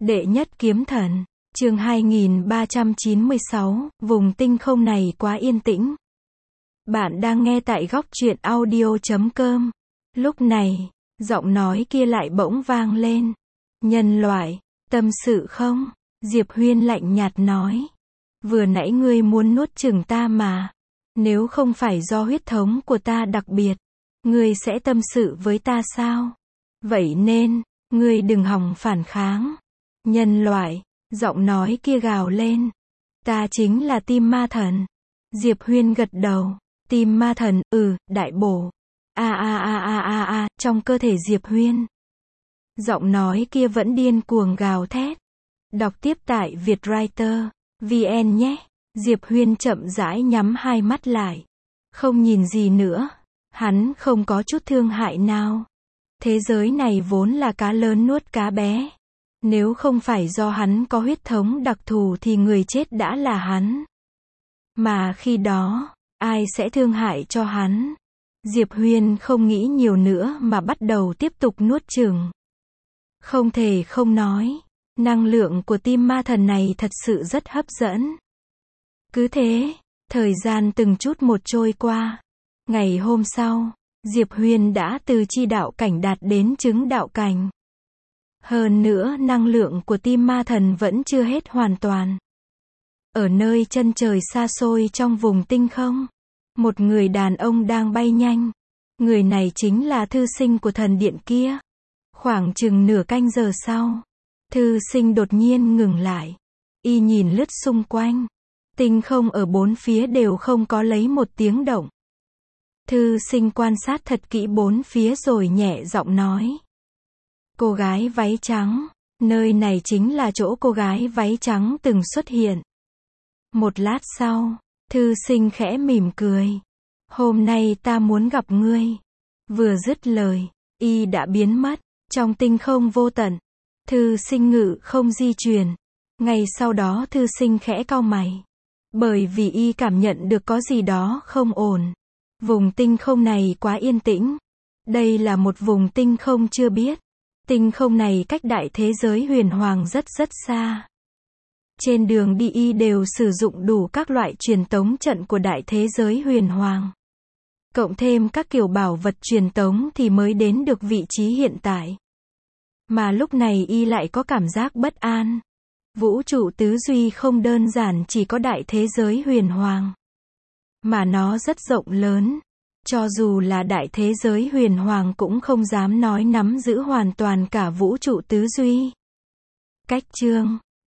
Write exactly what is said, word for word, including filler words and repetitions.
Đệ nhất kiếm thần, chương hai nghìn ba trăm chín mươi sáu, vùng tinh không này quá yên tĩnh. Bạn đang nghe tại góc truyện audio chấm com. Lúc này, giọng nói kia lại bỗng vang lên. Nhân loại, tâm sự không? Diệp Huyên lạnh nhạt nói. Vừa nãy ngươi muốn nuốt chửng ta mà. Nếu không phải do huyết thống của ta đặc biệt, ngươi sẽ tâm sự với ta sao? Vậy nên, ngươi đừng hòng phản kháng. Nhân loại, giọng nói kia gào lên. Ta chính là Tim Ma Thần. Diệp Huyên gật đầu. Tim Ma Thần, ừ, đại bổ. A a a a a a, trong cơ thể Diệp Huyên. Giọng nói kia vẫn điên cuồng gào thét. Đọc tiếp tại Vietwriter vê en nhé. Diệp Huyên chậm rãi nhắm hai mắt lại. Không nhìn gì nữa. Hắn không có chút thương hại nào. Thế giới này vốn là cá lớn nuốt cá bé. Nếu không phải do hắn có huyết thống đặc thù thì người chết đã là hắn. Mà khi đó, ai sẽ thương hại cho hắn? Diệp Huyên không nghĩ nhiều nữa mà bắt đầu tiếp tục nuốt chửng. Không thể không nói, năng lượng của Tim Ma Thần này thật sự rất hấp dẫn. Cứ thế, thời gian từng chút một trôi qua. Ngày hôm sau, Diệp Huyên đã từ chi đạo cảnh đạt đến chứng đạo cảnh. Hơn nữa năng lượng của Tim Ma Thần vẫn chưa hết hoàn toàn. Ở nơi chân trời xa xôi trong vùng tinh không, một người đàn ông đang bay nhanh. Người này chính là thư sinh của thần điện kia. Khoảng chừng nửa canh giờ sau, thư sinh đột nhiên ngừng lại. Y nhìn lướt xung quanh. Tinh không ở bốn phía đều không có lấy một tiếng động. Thư sinh quan sát thật kỹ bốn phía rồi nhẹ giọng nói. Cô gái váy trắng, nơi này chính là chỗ cô gái váy trắng từng xuất hiện. Một lát sau, thư sinh khẽ mỉm cười. Hôm nay ta muốn gặp ngươi. Vừa dứt lời, y đã biến mất, trong tinh không vô tận. Thư sinh ngự không di chuyển. Ngay sau đó thư sinh khẽ cau mày. Bởi vì y cảm nhận được có gì đó không ổn. Vùng tinh không này quá yên tĩnh. Đây là một vùng tinh không chưa biết. Tinh không này cách đại thế giới huyền hoàng rất rất xa. Trên đường đi y đều sử dụng đủ các loại truyền tống trận của đại thế giới huyền hoàng. Cộng thêm các kiểu bảo vật truyền tống thì mới đến được vị trí hiện tại. Mà lúc này y lại có cảm giác bất an. Vũ trụ tứ duy không đơn giản chỉ có đại thế giới huyền hoàng. Mà nó rất rộng lớn. Cho dù là đại thế giới huyền hoàng cũng không dám nói nắm giữ hoàn toàn cả vũ trụ tứ duy. Cách chương